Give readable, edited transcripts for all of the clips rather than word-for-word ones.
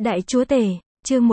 Đại Chúa Tể, chương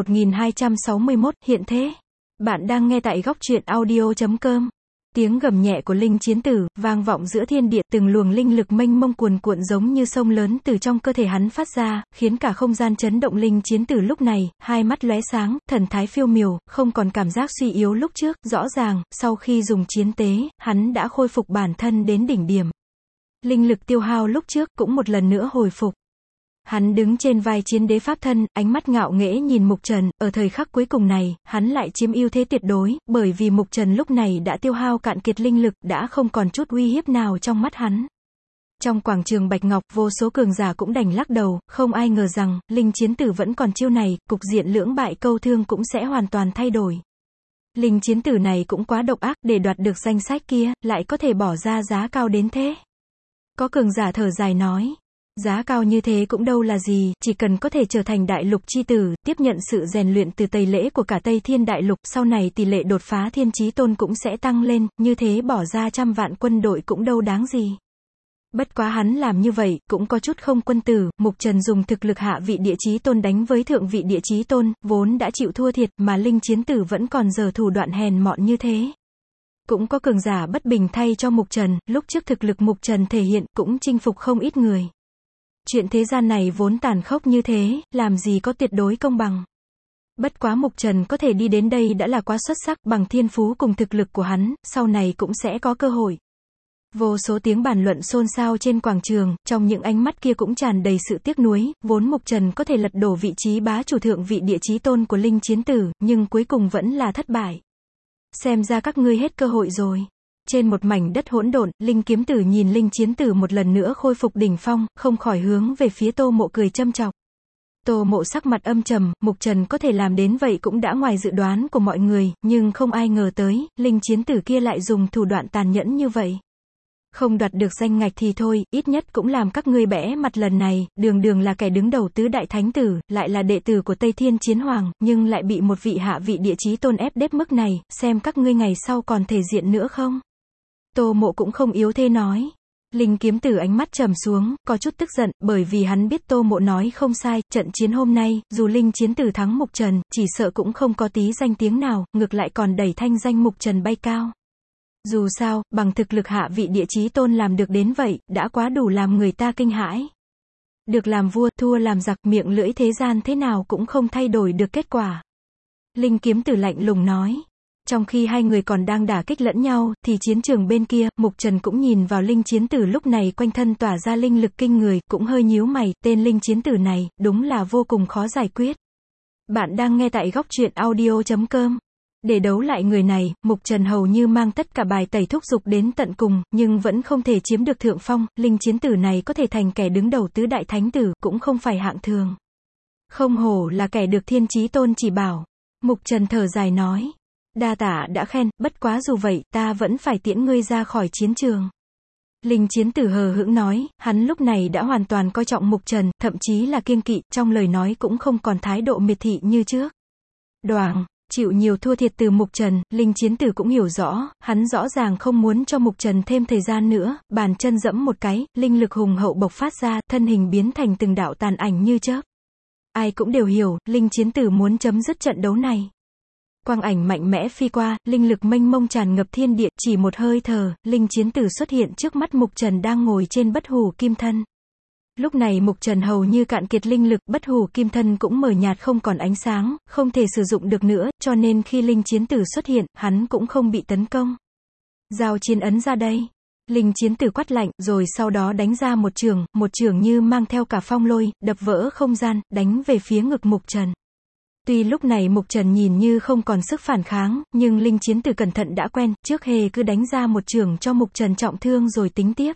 1261, hiện thế. Bạn đang nghe tại góc truyện audio.com. Tiếng gầm nhẹ của linh chiến tử, vang vọng giữa thiên địa, từng luồng linh lực mênh mông cuồn cuộn giống như sông lớn từ trong cơ thể hắn phát ra, khiến cả không gian chấn động. Linh chiến tử lúc này, hai mắt lóe sáng, thần thái phiêu miểu, không còn cảm giác suy yếu lúc trước, rõ ràng, sau khi dùng chiến tế, hắn đã khôi phục bản thân đến đỉnh điểm. Linh lực tiêu hao lúc trước, cũng một lần nữa hồi phục. Hắn đứng trên vai chiến đế pháp thân, ánh mắt ngạo nghễ nhìn Mục Trần, ở thời khắc cuối cùng này, hắn lại chiếm ưu thế tuyệt đối, bởi vì Mục Trần lúc này đã tiêu hao cạn kiệt linh lực, đã không còn chút uy hiếp nào trong mắt hắn. Trong quảng trường Bạch Ngọc, vô số cường giả cũng đành lắc đầu, không ai ngờ rằng, linh chiến tử vẫn còn chiêu này, cục diện lưỡng bại câu thương cũng sẽ hoàn toàn thay đổi. Linh chiến tử này cũng quá độc ác, để đoạt được danh sách kia, lại có thể bỏ ra giá cao đến thế. Có cường giả thở dài nói. Giá cao như thế cũng đâu là gì, chỉ cần có thể trở thành đại lục chi tử, tiếp nhận sự rèn luyện từ tẩy lễ của cả Tây Thiên đại lục, sau này tỷ lệ đột phá thiên chí tôn cũng sẽ tăng lên, như thế bỏ ra trăm vạn quân đội cũng đâu đáng gì. Bất quá hắn làm như vậy, cũng có chút không quân tử. Mục Trần dùng thực lực hạ vị địa chí tôn đánh với thượng vị địa chí tôn, vốn đã chịu thua thiệt, mà linh chiến tử vẫn còn giở thủ đoạn hèn mọn như thế. Cũng có cường giả bất bình thay cho Mục Trần, lúc trước thực lực Mục Trần thể hiện, cũng chinh phục không ít người. Chuyện thế gian này vốn tàn khốc như thế, làm gì có tuyệt đối công bằng. Bất quá Mục Trần có thể đi đến đây đã là quá xuất sắc, bằng thiên phú cùng thực lực của hắn, sau này cũng sẽ có cơ hội. Vô số tiếng bàn luận xôn xao trên quảng trường, trong những ánh mắt kia cũng tràn đầy sự tiếc nuối, vốn Mục Trần có thể lật đổ vị trí bá chủ thượng vị địa chí tôn của linh chiến tử, nhưng cuối cùng vẫn là thất bại. Xem ra các ngươi hết cơ hội rồi. Trên một mảnh đất hỗn độn, linh kiếm tử nhìn linh chiến tử một lần nữa khôi phục đỉnh phong, không khỏi hướng về phía Tô Mộ cười châm chọc. Tô Mộ sắc mặt âm trầm, Mục Trần có thể làm đến vậy cũng đã ngoài dự đoán của mọi người, nhưng không ai ngờ tới, linh chiến tử kia lại dùng thủ đoạn tàn nhẫn như vậy. Không đoạt được danh ngạch thì thôi, ít nhất cũng làm các ngươi bẽ mặt lần này, đường đường là kẻ đứng đầu tứ đại thánh tử, lại là đệ tử của Tây Thiên Chiến Hoàng, nhưng lại bị một vị hạ vị địa chí tôn ép đếp mức này, xem các ngươi ngày sau còn thể diện nữa không? Tô Mộ cũng không yếu thế nói. Linh kiếm tử ánh mắt trầm xuống, có chút tức giận, bởi vì hắn biết Tô Mộ nói không sai, trận chiến hôm nay, dù linh chiến tử thắng Mục Trần, chỉ sợ cũng không có tí danh tiếng nào, ngược lại còn đẩy thanh danh Mục Trần bay cao. Dù sao, bằng thực lực hạ vị địa chí tôn làm được đến vậy, đã quá đủ làm người ta kinh hãi. Được làm vua, thua làm giặc, miệng lưỡi thế gian thế nào cũng không thay đổi được kết quả. Linh kiếm tử lạnh lùng nói. Trong khi hai người còn đang đả kích lẫn nhau, thì chiến trường bên kia, Mục Trần cũng nhìn vào linh chiến tử lúc này quanh thân tỏa ra linh lực kinh người, cũng hơi nhíu mày, tên linh chiến tử này, đúng là vô cùng khó giải quyết. Bạn đang nghe tại góc truyện audio.com. Để đấu lại người này, Mục Trần hầu như mang tất cả bài tẩy thúc giục đến tận cùng, nhưng vẫn không thể chiếm được thượng phong, linh chiến tử này có thể thành kẻ đứng đầu tứ đại thánh tử, cũng không phải hạng thường. Không hổ là kẻ được thiên chí tôn chỉ bảo. Mục Trần thở dài nói. Đa tạ đã khen, bất quá dù vậy, ta vẫn phải tiễn ngươi ra khỏi chiến trường. Linh chiến tử hờ hững nói, hắn lúc này đã hoàn toàn coi trọng Mục Trần, thậm chí là kiêng kỵ, trong lời nói cũng không còn thái độ miệt thị như trước. Đoảng, chịu nhiều thua thiệt từ Mục Trần, linh chiến tử cũng hiểu rõ, hắn rõ ràng không muốn cho Mục Trần thêm thời gian nữa, bàn chân dẫm một cái, linh lực hùng hậu bộc phát ra, thân hình biến thành từng đạo tàn ảnh như chớp. Ai cũng đều hiểu, linh chiến tử muốn chấm dứt trận đấu này. Quang ảnh mạnh mẽ phi qua, linh lực mênh mông tràn ngập thiên địa, chỉ một hơi thở, linh chiến tử xuất hiện trước mắt Mục Trần đang ngồi trên bất hủ kim thân. Lúc này Mục Trần hầu như cạn kiệt linh lực, bất hủ kim thân cũng mờ nhạt không còn ánh sáng, không thể sử dụng được nữa, cho nên khi linh chiến tử xuất hiện, hắn cũng không bị tấn công. Giao chiến ấn ra đây. Linh chiến tử quát lạnh, rồi sau đó đánh ra một chưởng như mang theo cả phong lôi, đập vỡ không gian, đánh về phía ngực Mục Trần. Tuy lúc này Mục Trần nhìn như không còn sức phản kháng, nhưng linh chiến tử cẩn thận đã quen, trước hề cứ đánh ra một chưởng cho Mục Trần trọng thương rồi tính tiếp.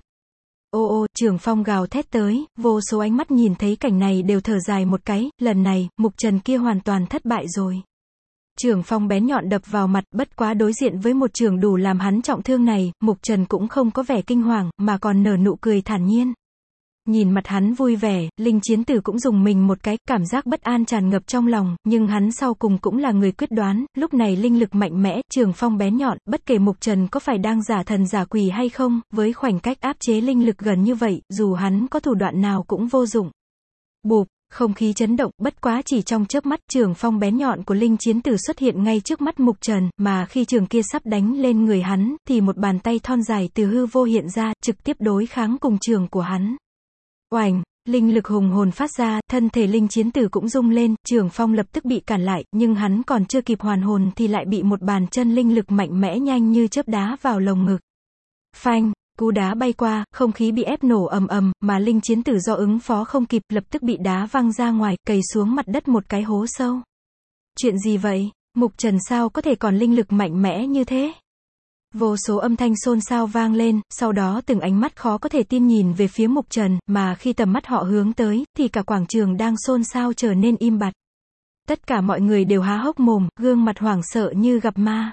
Ô ô, chưởng phong gào thét tới, vô số ánh mắt nhìn thấy cảnh này đều thở dài một cái, lần này, Mục Trần kia hoàn toàn thất bại rồi. Chưởng phong bén nhọn đập vào mặt, bất quá đối diện với một chưởng đủ làm hắn trọng thương này, Mục Trần cũng không có vẻ kinh hoàng, mà còn nở nụ cười thản nhiên. Nhìn mặt hắn vui vẻ, linh chiến tử cũng dùng mình một cái, cảm giác bất an tràn ngập trong lòng, nhưng hắn sau cùng cũng là người quyết đoán, lúc này linh lực mạnh mẽ, trường phong bén nhọn, bất kể Mục Trần có phải đang giả thần giả quỷ hay không, với khoảnh cách áp chế linh lực gần như vậy, dù hắn có thủ đoạn nào cũng vô dụng. Bụp, Không khí chấn động, bất quá chỉ trong chớp mắt, trường phong bén nhọn của Linh Chiến Tử xuất hiện ngay trước mắt Mục Trần, mà khi trường kia sắp đánh lên người hắn, thì một bàn tay thon dài từ hư vô hiện ra, trực tiếp đối kháng cùng trường của hắn. Oành, linh lực hùng hồn phát ra, thân thể Linh Chiến Tử cũng rung lên, trường phong lập tức bị cản lại, nhưng hắn còn chưa kịp hoàn hồn thì lại bị một bàn chân linh lực mạnh mẽ nhanh như chớp đá vào lồng ngực. Phanh! Cú đá bay qua, không khí bị ép nổ ầm ầm, mà Linh Chiến Tử do ứng phó không kịp, lập tức bị đá văng ra ngoài, cày xuống mặt đất một cái hố sâu. Chuyện gì vậy? Mục Trần sao có thể còn linh lực mạnh mẽ như thế? Vô số âm thanh xôn xao vang lên, sau đó từng ánh mắt khó có thể tin nhìn về phía Mục Trần, mà khi tầm mắt họ hướng tới, thì cả quảng trường đang xôn xao trở nên im bặt. Tất cả mọi người đều há hốc mồm, gương mặt hoảng sợ như gặp ma.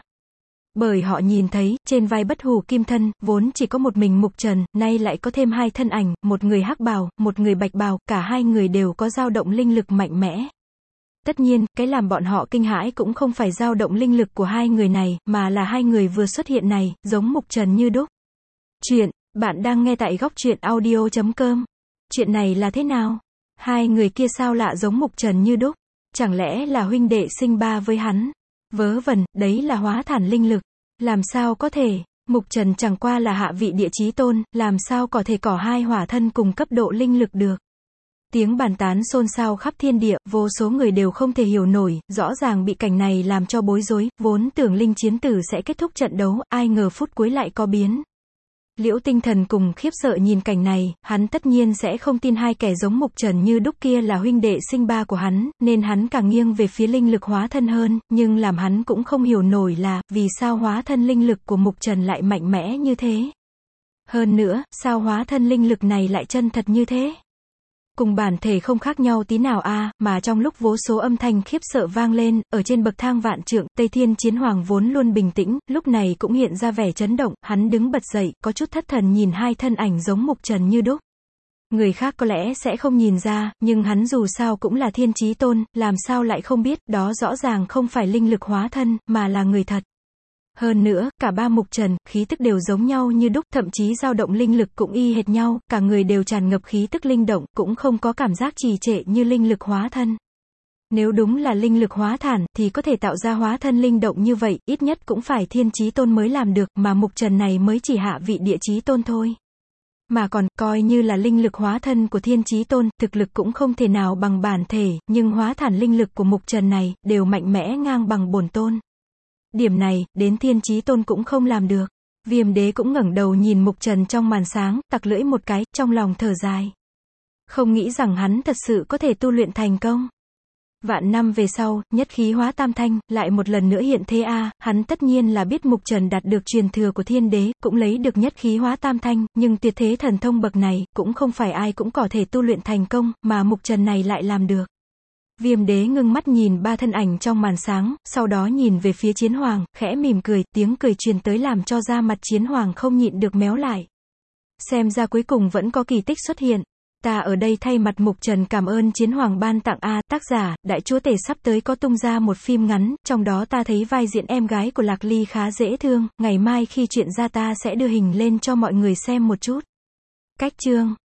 Bởi họ nhìn thấy, trên vai Bất Hủ Kim Thân, vốn chỉ có một mình Mục Trần, nay lại có thêm hai thân ảnh, một người hắc bào, một người bạch bào, cả hai người đều có dao động linh lực mạnh mẽ. Tất nhiên, cái làm bọn họ kinh hãi cũng không phải dao động linh lực của hai người này, mà là hai người vừa xuất hiện này, giống Mục Trần như đúc. Chuyện, bạn đang nghe tại góc truyện audio.com. Chuyện này là thế nào? Hai người kia sao lạ giống Mục Trần như đúc? Chẳng lẽ là huynh đệ sinh ba với hắn? Vớ vẩn, đấy là hóa thản linh lực. Làm sao có thể? Mục Trần chẳng qua là hạ vị địa chí tôn, làm sao có thể có hai hỏa thân cùng cấp độ linh lực được? Tiếng bàn tán xôn xao khắp thiên địa, vô số người đều không thể hiểu nổi, rõ ràng bị cảnh này làm cho bối rối, vốn tưởng Linh Chiến Tử sẽ kết thúc trận đấu, ai ngờ phút cuối lại có biến. Liễu Tinh Thần cùng khiếp sợ nhìn cảnh này, hắn tất nhiên sẽ không tin hai kẻ giống Mục Trần như đúc kia là huynh đệ sinh ba của hắn, nên hắn càng nghiêng về phía linh lực hóa thân hơn, nhưng làm hắn cũng không hiểu nổi là, vì sao hóa thân linh lực của Mục Trần lại mạnh mẽ như thế. Hơn nữa, sao hóa thân linh lực này lại chân thật như thế? Cùng bản thể không khác nhau tí nào mà trong lúc vô số âm thanh khiếp sợ vang lên, ở trên bậc thang vạn trượng, Tây Thiên Chiến Hoàng vốn luôn bình tĩnh, lúc này cũng hiện ra vẻ chấn động, hắn đứng bật dậy, có chút thất thần nhìn hai thân ảnh giống Mục Trần như đúc. Người khác có lẽ sẽ không nhìn ra, nhưng hắn dù sao cũng là Thiên Chí Tôn, làm sao lại không biết, đó rõ ràng không phải linh lực hóa thân, mà là người thật. Hơn nữa, cả ba Mục Trần, khí tức đều giống nhau như đúc, thậm chí dao động linh lực cũng y hệt nhau, cả người đều tràn ngập khí tức linh động, cũng không có cảm giác trì trệ như linh lực hóa thân. Nếu đúng là linh lực hóa thản, thì có thể tạo ra hóa thân linh động như vậy, ít nhất cũng phải Thiên Chí Tôn mới làm được, mà Mục Trần này mới chỉ hạ vị địa chí tôn thôi. Mà còn, coi như là linh lực hóa thân của Thiên Chí Tôn, thực lực cũng không thể nào bằng bản thể, nhưng hóa thản linh lực của Mục Trần này, đều mạnh mẽ ngang bằng bổn tôn. Điểm này, đến Thiên Chí Tôn cũng không làm được. Viêm Đế cũng ngẩng đầu nhìn Mục Trần trong màn sáng, tặc lưỡi một cái, trong lòng thở dài. Không nghĩ rằng hắn thật sự có thể tu luyện thành công. Vạn năm về sau, nhất khí hóa tam thanh, lại một lần nữa hiện thế hắn tất nhiên là biết Mục Trần đạt được truyền thừa của Thiên Đế, cũng lấy được nhất khí hóa tam thanh, nhưng tuyệt thế thần thông bậc này, cũng không phải ai cũng có thể tu luyện thành công, mà Mục Trần này lại làm được. Viêm Đế ngưng mắt nhìn ba thân ảnh trong màn sáng, sau đó nhìn về phía Chiến Hoàng, khẽ mỉm cười, tiếng cười truyền tới làm cho da mặt Chiến Hoàng không nhịn được méo lại. Xem ra cuối cùng vẫn có kỳ tích xuất hiện. Ta ở đây thay mặt Mục Trần cảm ơn Chiến Hoàng ban tặng tác giả, Đại Chúa Tể sắp tới có tung ra một phim ngắn, trong đó ta thấy vai diễn em gái của Lạc Ly khá dễ thương, ngày mai khi chuyện ra ta sẽ đưa hình lên cho mọi người xem một chút. Cách chương